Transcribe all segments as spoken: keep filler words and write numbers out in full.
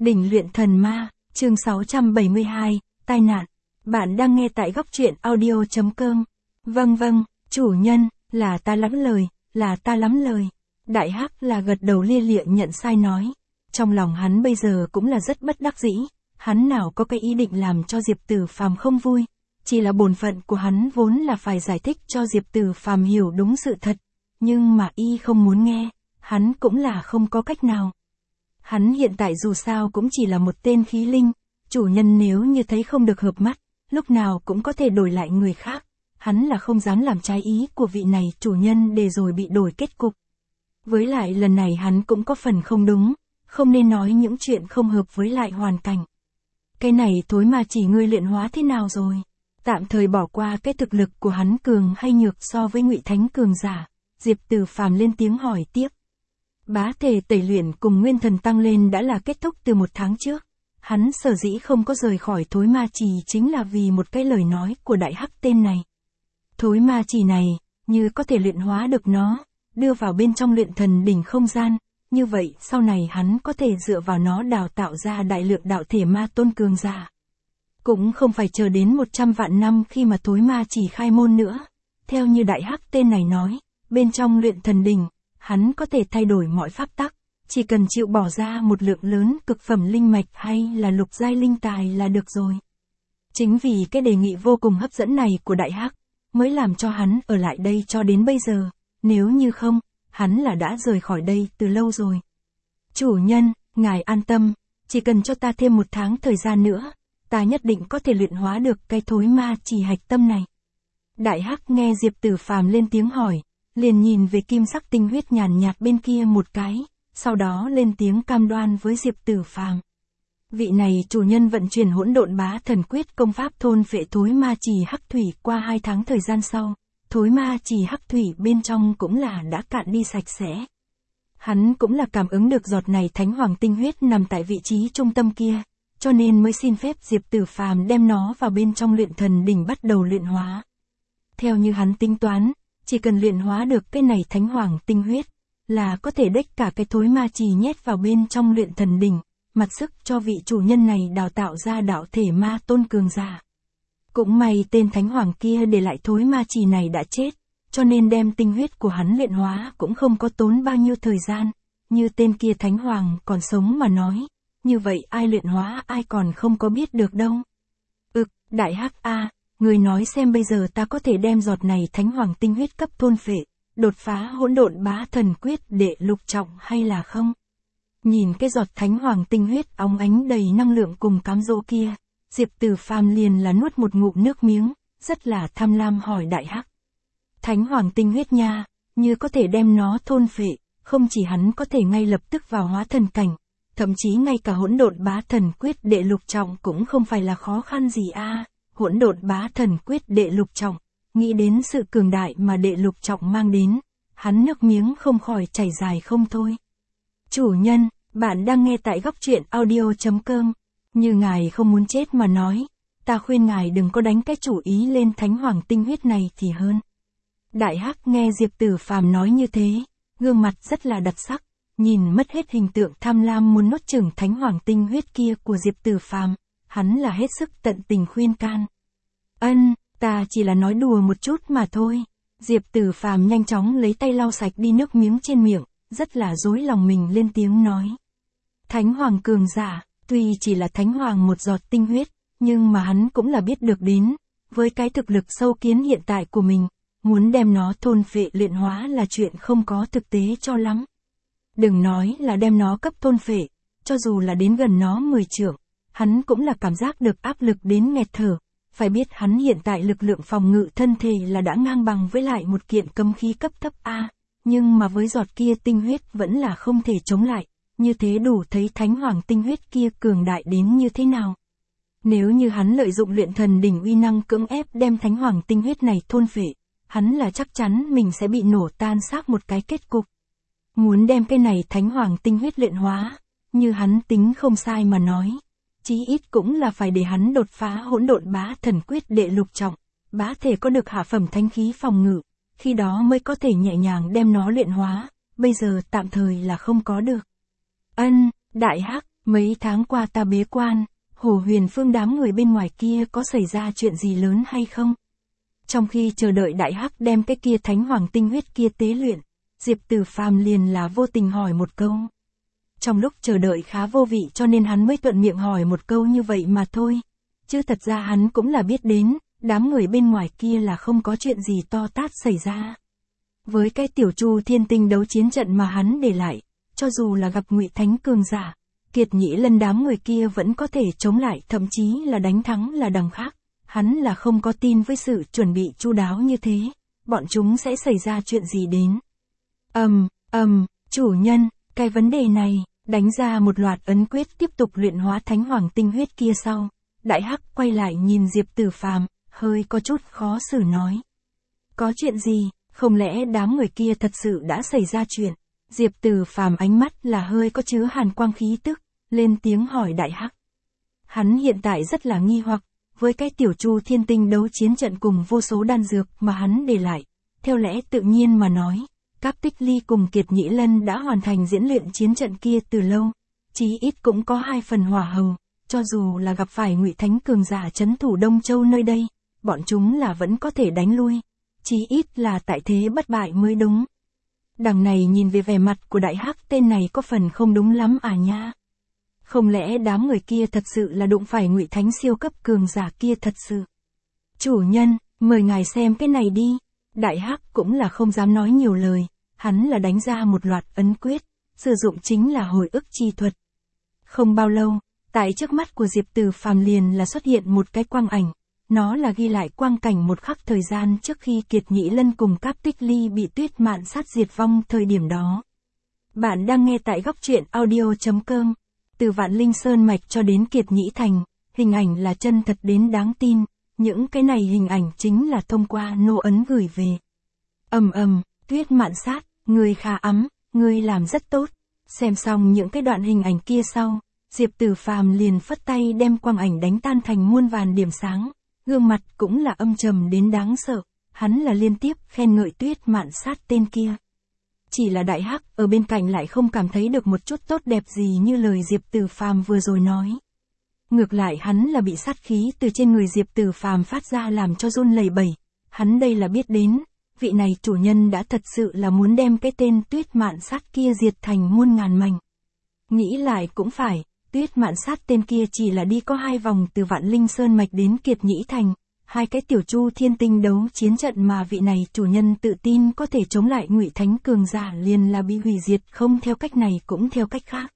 Đỉnh luyện thần ma, chương sáu trăm bảy mươi hai, tai nạn. Bạn đang nghe tại góc truyện audio chấm com. Vâng vâng, chủ nhân, là ta lắm lời, là ta lắm lời. Đại Hắc là gật đầu lia lịa nhận sai nói. Trong lòng hắn bây giờ cũng là rất bất đắc dĩ, hắn nào có cái ý định làm cho Diệp Tử Phàm không vui, chỉ là bổn phận của hắn vốn là phải giải thích cho Diệp Tử Phàm hiểu đúng sự thật, nhưng mà y không muốn nghe, hắn cũng là không có cách nào. Hắn hiện tại dù sao cũng chỉ là một tên khí linh, chủ nhân nếu như thấy không được hợp mắt, lúc nào cũng có thể đổi lại người khác, hắn là không dám làm trái ý của vị này chủ nhân để rồi bị đổi kết cục. Với lại lần này hắn cũng có phần không đúng, không nên nói những chuyện không hợp với lại hoàn cảnh. Cái này thối mà chỉ ngươi luyện hóa thế nào rồi? Tạm thời bỏ qua cái thực lực của hắn cường hay nhược so với Ngụy Thánh cường giả, Diệp Tử Phàm lên tiếng hỏi tiếp. Bá thể tẩy luyện cùng nguyên thần tăng lên đã là kết thúc từ một tháng trước. Hắn sở dĩ không có rời khỏi thối ma trì chính là vì một cái lời nói của Đại Hắc tên này. Thối ma trì này, như có thể luyện hóa được nó, đưa vào bên trong luyện thần đỉnh không gian, như vậy sau này hắn có thể dựa vào nó đào tạo ra đại lượng đạo thể ma tôn cường giả. Cũng không phải chờ đến một trăm vạn năm khi mà thối ma trì khai môn nữa. Theo như Đại Hắc tên này nói, bên trong luyện thần đỉnh, hắn có thể thay đổi mọi pháp tắc, chỉ cần chịu bỏ ra một lượng lớn cực phẩm linh mạch hay là lục giai linh tài là được rồi. Chính vì cái đề nghị vô cùng hấp dẫn này của Đại Hắc, mới làm cho hắn ở lại đây cho đến bây giờ, nếu như không, hắn là đã rời khỏi đây từ lâu rồi. Chủ nhân, ngài an tâm, chỉ cần cho ta thêm một tháng thời gian nữa, ta nhất định có thể luyện hóa được cái thối ma trì hạch tâm này. Đại Hắc nghe Diệp Tử Phàm lên tiếng hỏi, liền nhìn về kim sắc tinh huyết nhàn nhạt bên kia một cái, sau đó lên tiếng cam đoan với Diệp Tử Phàm. Vị này chủ nhân vận chuyển hỗn độn bá thần quyết công pháp thôn phệ thối ma trì hắc thủy qua hai tháng thời gian sau, thối ma trì hắc thủy bên trong cũng là đã cạn đi sạch sẽ. Hắn cũng là cảm ứng được giọt này thánh hoàng tinh huyết nằm tại vị trí trung tâm kia, cho nên mới xin phép Diệp Tử Phàm đem nó vào bên trong luyện thần đỉnh bắt đầu luyện hóa. Theo như hắn tính toán, chỉ cần luyện hóa được cái này thánh hoàng tinh huyết, là có thể đếch cả cái thối ma trì nhét vào bên trong luyện thần đỉnh, mặt sức cho vị chủ nhân này đào tạo ra đạo thể ma tôn cường giả. Cũng may tên thánh hoàng kia để lại thối ma trì này đã chết, cho nên đem tinh huyết của hắn luyện hóa cũng không có tốn bao nhiêu thời gian, như tên kia thánh hoàng còn sống mà nói, như vậy ai luyện hóa ai còn không có biết được đâu. Ực, Đại Hắc a, người nói xem bây giờ ta có thể đem giọt này thánh hoàng tinh huyết cấp thôn phệ, đột phá hỗn độn bá thần quyết đệ lục trọng hay là không? Nhìn cái giọt thánh hoàng tinh huyết óng ánh đầy năng lượng cùng cám dỗ kia, Diệp Tử Phàm liền là nuốt một ngụm nước miếng, rất là tham lam hỏi Đại Hắc. Thánh hoàng tinh huyết nha, như có thể đem nó thôn phệ, không chỉ hắn có thể ngay lập tức vào hóa thần cảnh, thậm chí ngay cả hỗn độn bá thần quyết đệ lục trọng cũng không phải là khó khăn gì a. À. Hỗn độn bá thần quyết đệ lục trọng, nghĩ đến sự cường đại mà đệ lục trọng mang đến, hắn nước miếng không khỏi chảy dài không thôi. Chủ nhân, bạn đang nghe tại góc truyện audio chấm com. Như ngài không muốn chết mà nói, ta khuyên ngài đừng có đánh cái chủ ý lên thánh hoàng tinh huyết này thì hơn. Đại Hắc nghe Diệp Tử Phàm nói như thế, gương mặt rất là đặc sắc, nhìn mất hết hình tượng tham lam muốn nuốt chửng thánh hoàng tinh huyết kia của Diệp Tử Phàm, hắn là hết sức tận tình khuyên can. Ân, ta chỉ là nói đùa một chút mà thôi. Diệp Tử Phàm nhanh chóng lấy tay lau sạch đi nước miếng trên miệng, rất là dối lòng mình lên tiếng nói. Thánh hoàng cường giả, tuy chỉ là thánh hoàng một giọt tinh huyết, nhưng mà hắn cũng là biết được đến, với cái thực lực sâu kiến hiện tại của mình, muốn đem nó thôn phệ luyện hóa là chuyện không có thực tế cho lắm. Đừng nói là đem nó cấp thôn phệ, cho dù là đến gần nó mười trượng, hắn cũng là cảm giác được áp lực đến nghẹt thở. Phải biết hắn hiện tại lực lượng phòng ngự thân thể là đã ngang bằng với lại một kiện cấm khí cấp thấp A, nhưng mà với giọt kia tinh huyết vẫn là không thể chống lại, như thế đủ thấy thánh hoàng tinh huyết kia cường đại đến như thế nào. Nếu như hắn lợi dụng luyện thần đỉnh uy năng cưỡng ép đem thánh hoàng tinh huyết này thôn phệ, hắn là chắc chắn mình sẽ bị nổ tan xác một cái kết cục. Muốn đem cái này thánh hoàng tinh huyết luyện hóa, như hắn tính không sai mà nói, chí ít cũng là phải để hắn đột phá hỗn độn bá thần quyết đệ lục trọng, bá thể có được hạ phẩm thánh khí phòng ngự, khi đó mới có thể nhẹ nhàng đem nó luyện hóa, bây giờ tạm thời là không có được. Ân, Đại Hắc, Mấy tháng qua ta bế quan, Hồ Huyền Phương đám người bên ngoài kia có xảy ra chuyện gì lớn hay không? Trong khi chờ đợi Đại Hắc đem cái kia thánh hoàng tinh huyết kia tế luyện, Diệp Tử Phàm liền là vô tình hỏi một câu. Trong lúc chờ đợi khá vô vị cho nên hắn mới thuận miệng hỏi một câu như vậy mà thôi. Chứ thật ra hắn cũng là biết đến, đám người bên ngoài kia là không có chuyện gì to tát xảy ra. Với cái tiểu Chu Thiên Tinh đấu chiến trận mà hắn để lại, cho dù là gặp Ngụy Thánh cường giả, Kiệt Nhĩ Lân đám người kia vẫn có thể chống lại, thậm chí là đánh thắng là đằng khác. Hắn là không có tin với sự chuẩn bị chu đáo như thế, bọn chúng sẽ xảy ra chuyện gì đến. Ầm, ầm, chủ nhân, cái vấn đề này, đánh ra một loạt ấn quyết tiếp tục luyện hóa thánh hoàng tinh huyết kia sau, Đại Hắc quay lại nhìn Diệp Tử Phàm, hơi có chút khó xử nói. Có chuyện gì, không lẽ đám người kia thật sự đã xảy ra chuyện? Diệp Tử Phàm ánh mắt là hơi có chứa hàn quang khí tức, lên tiếng hỏi Đại Hắc. Hắn hiện tại rất là nghi hoặc, với cái tiểu Chu Thiên Tinh đấu chiến trận cùng vô số đan dược mà hắn để lại, theo lẽ tự nhiên mà nói, Cáp Tích Ly cùng Kiệt Nhĩ Lân đã hoàn thành diễn luyện chiến trận kia từ lâu, chí ít cũng có hai phần hỏa hầu, cho dù là gặp phải Ngụy Thánh cường giả trấn thủ Đông Châu nơi đây, bọn chúng là vẫn có thể đánh lui, chí ít là tại thế bất bại mới đúng. Đằng này nhìn về vẻ mặt của Đại Hắc, tên này có phần không đúng lắm à nha. Không lẽ đám người kia thật sự là đụng phải Ngụy Thánh siêu cấp cường giả kia thật sự? Chủ nhân, mời ngài xem cái này đi. Đại Hắc cũng là không dám nói nhiều lời, hắn là đánh ra một loạt ấn quyết, sử dụng chính là hồi ức chi thuật. Không bao lâu, tại trước mắt của Diệp Tử Phàm liền là xuất hiện một cái quang ảnh, nó là ghi lại quang cảnh một khắc thời gian trước khi Kiệt Nhĩ Lân cùng Cáp Tích Ly bị Tuyết Mạn sát diệt vong thời điểm đó. Bạn đang nghe tại góc truyện audio chấm com. Từ Vạn Linh Sơn Mạch cho đến Kiệt Nhĩ Thành, hình ảnh là chân thật đến đáng tin, những cái này hình ảnh chính là thông qua nô ấn gửi về. Ầm ầm, Tuyết Mạn sát, ngươi khá ấm, ngươi làm rất tốt. Xem xong những cái đoạn hình ảnh kia sau, Diệp Tử Phàm liền phất tay đem quang ảnh đánh tan thành muôn vàn điểm sáng, gương mặt cũng là âm trầm đến đáng sợ, hắn là liên tiếp khen ngợi Tuyết Mạn sát tên kia. Chỉ là Đại Hắc ở bên cạnh lại không cảm thấy được một chút tốt đẹp gì như lời Diệp Tử Phàm vừa rồi nói. Ngược lại hắn là bị sát khí từ trên người Diệp Tử Phàm phát ra làm cho run lẩy bẩy, hắn đây là biết đến, vị này chủ nhân đã thật sự là muốn đem cái tên Tuyết Mạn sát kia diệt thành muôn ngàn mảnh. Nghĩ lại cũng phải, Tuyết Mạn sát tên kia chỉ là đi có hai vòng từ Vạn Linh Sơn Mạch đến Kiệt Nhĩ Thành, hai cái tiểu Chu Thiên Tinh đấu chiến trận mà vị này chủ nhân tự tin có thể chống lại Ngụy Thánh cường giả liền là bị hủy diệt, không theo cách này cũng theo cách khác.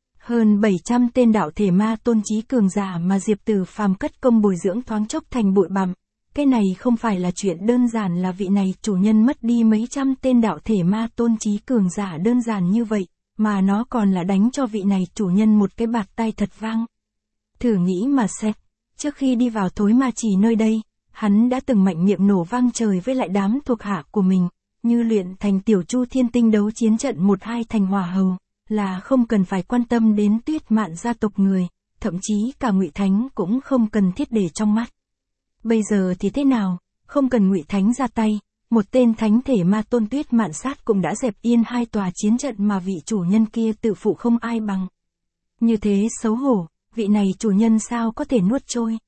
Hơn bảy trăm tên đạo thể ma tôn chí cường giả mà Diệp Tử Phàm cất công bồi dưỡng thoáng chốc thành bụi bặm. Cái này không phải là chuyện đơn giản, là vị này chủ nhân mất đi mấy trăm tên đạo thể ma tôn chí cường giả đơn giản như vậy, mà nó còn là đánh cho vị này chủ nhân một cái bạt tay thật vang. Thử nghĩ mà xem, trước khi đi vào Thối Ma Trì nơi đây, hắn đã từng mạnh miệng nổ vang trời với lại đám thuộc hạ của mình, như luyện thành tiểu Chu Thiên Tinh đấu chiến trận một hai thành hỏa hầu, là không cần phải quan tâm đến Tuyết Mạn gia tộc người, thậm chí cả Ngụy Thánh cũng không cần thiết để trong mắt. Bây giờ thì thế nào, không cần Ngụy Thánh ra tay, một tên thánh thể ma tôn Tuyết Mạn sát cũng đã dẹp yên hai tòa chiến trận mà vị chủ nhân kia tự phụ không ai bằng. Như thế xấu hổ, vị này chủ nhân sao có thể nuốt trôi.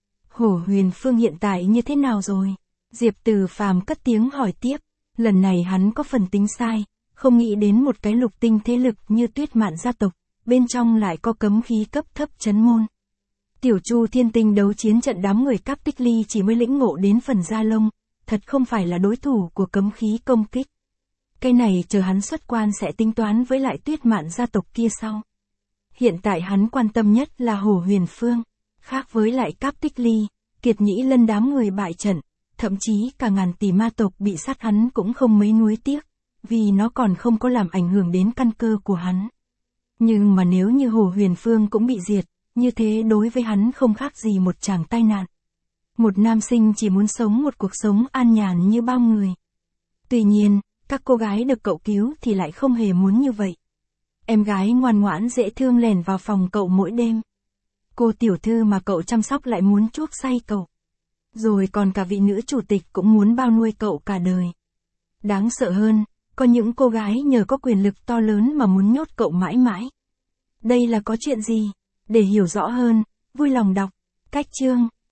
Hổ Huyền Phương hiện tại như thế nào rồi? Diệp Tử Phàm cất tiếng hỏi tiếp, lần này hắn có phần tính sai, không nghĩ đến một cái lục tinh thế lực như Tuyết Mạn gia tộc, bên trong lại có cấm khí cấp thấp trấn môn. Tiểu Chu Thiên Tinh đấu chiến trận đám người Cáp Tích Ly chỉ mới lĩnh ngộ đến phần da lông, thật không phải là đối thủ của cấm khí công kích. Cái này chờ hắn xuất quan sẽ tính toán với lại Tuyết Mạn gia tộc kia sau. Hiện tại hắn quan tâm nhất là Hổ Huyền Phương, khác với lại Cáp Tích Ly, Kiệt Nhĩ Lân đám người bại trận, thậm chí cả ngàn tỷ ma tộc bị sát hắn cũng không mấy nuối tiếc, vì nó còn không có làm ảnh hưởng đến căn cơ của hắn. Nhưng mà nếu như Hổ Huyền Phương cũng bị diệt, như thế đối với hắn không khác gì một tràng tai nạn. Một nam sinh chỉ muốn sống một cuộc sống an nhàn như bao người. Tuy nhiên, các cô gái được cậu cứu thì lại không hề muốn như vậy. Em gái ngoan ngoãn dễ thương lèn vào phòng cậu mỗi đêm. Cô tiểu thư mà cậu chăm sóc lại muốn chuốc say cậu. Rồi còn cả vị nữ chủ tịch cũng muốn bao nuôi cậu cả đời. Đáng sợ hơn, có những cô gái nhờ có quyền lực to lớn mà muốn nhốt cậu mãi mãi. Đây là có chuyện gì? Để hiểu rõ hơn, vui lòng đọc. Cách chương.